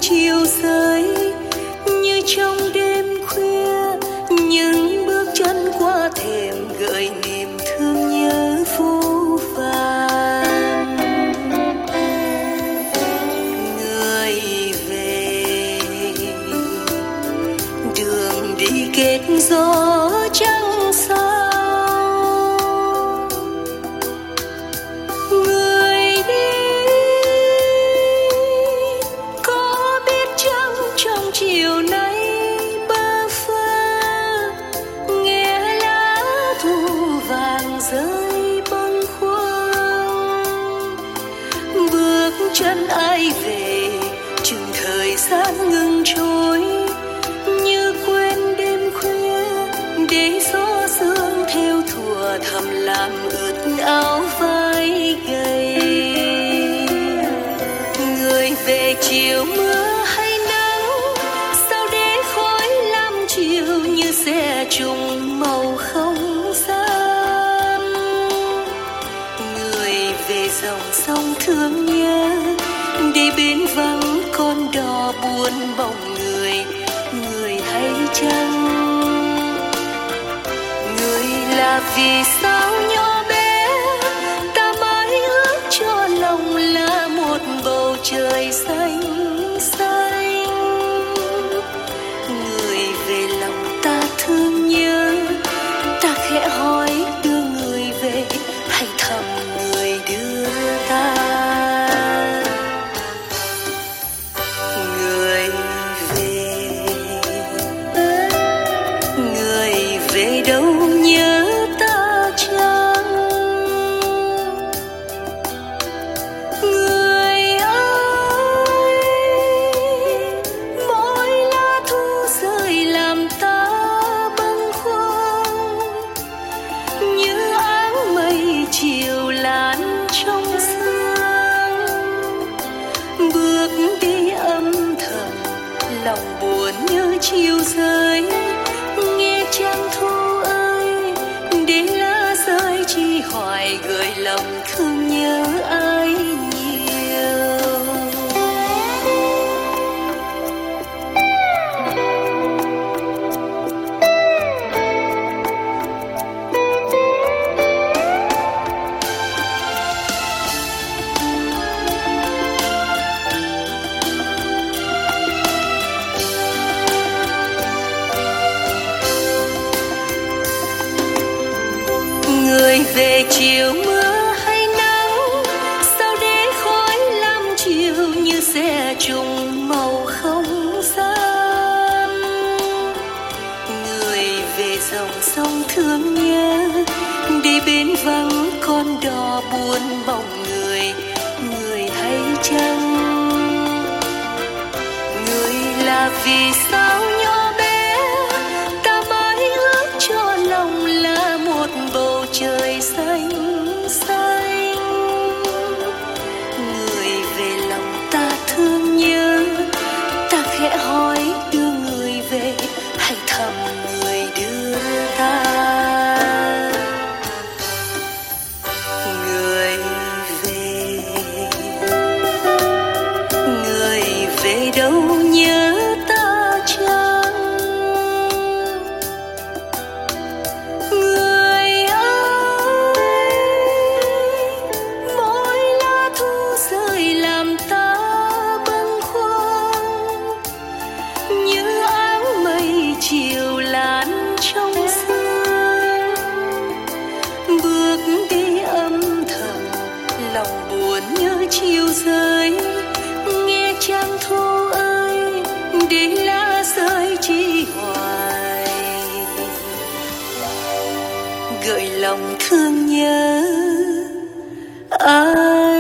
chiều rơi như trong đêm khuya, những bước chân qua thềm gợi niềm thương nhớ vô vàn. Người về đường đi kết gió trăng sao, người đi có biết chăng trong chiều nay bơ phơ nghe lá thu vàng rơi bâng khuâng. Bước chân ai về chừng thời gian ngừng trôi, như quên đêm khuya để gió sương theo thùa thầm làm ướt áo vai gầy. Người về chiều mưa hay nắng, sao để khói lam chiều như xe trùng màu không gian. Người về dòng sông thương nhớ để bên vắng con đò buồn bóng người. Người hay chăng người là vì sao nhỏ bé ta mãi ước cho lòng là một bầu trời xanh xanh. Người về lòng ta thương nhớ, ta khẽ hỏi đưa người về hay thầm người đưa ta. Người về đâu nhớ ta chăng? Người ơi, mỗi lá thu rơi làm ta bâng khuâng, như áng mây chiều lan trong sương. Bước đi âm thầm lòng buồn như chiều rơi, nghe trăng thu ơi để lá rơi chi hoài gợi lòng thương nhớ ai nhiều. Người về chiều mưa hay nắng, sao để khói lam chiều như xe trùng màu không gian. Người về dòng sông thương nhớ để bên vắng con đò buồn bóng người. Người hay chăng người là vì sao nhỏ bé ta mãi ước cho lòng là một bầu trời xanh xanh. Người về lòng ta thương nhớ, ta khẽ hỏi đưa người về hay thầm người đưa ta. Người về đâu nhớ ta chăng? Người ơi, mỗi lá thu rơi làm ta bâng khuâng, như áng mây chiều lan trong sương. Bước đi âm thầm lòng buồn như chiều rơi, nghe trăng thu ơi để lá rơi chi hoài gợi lòng thương nhớ ai.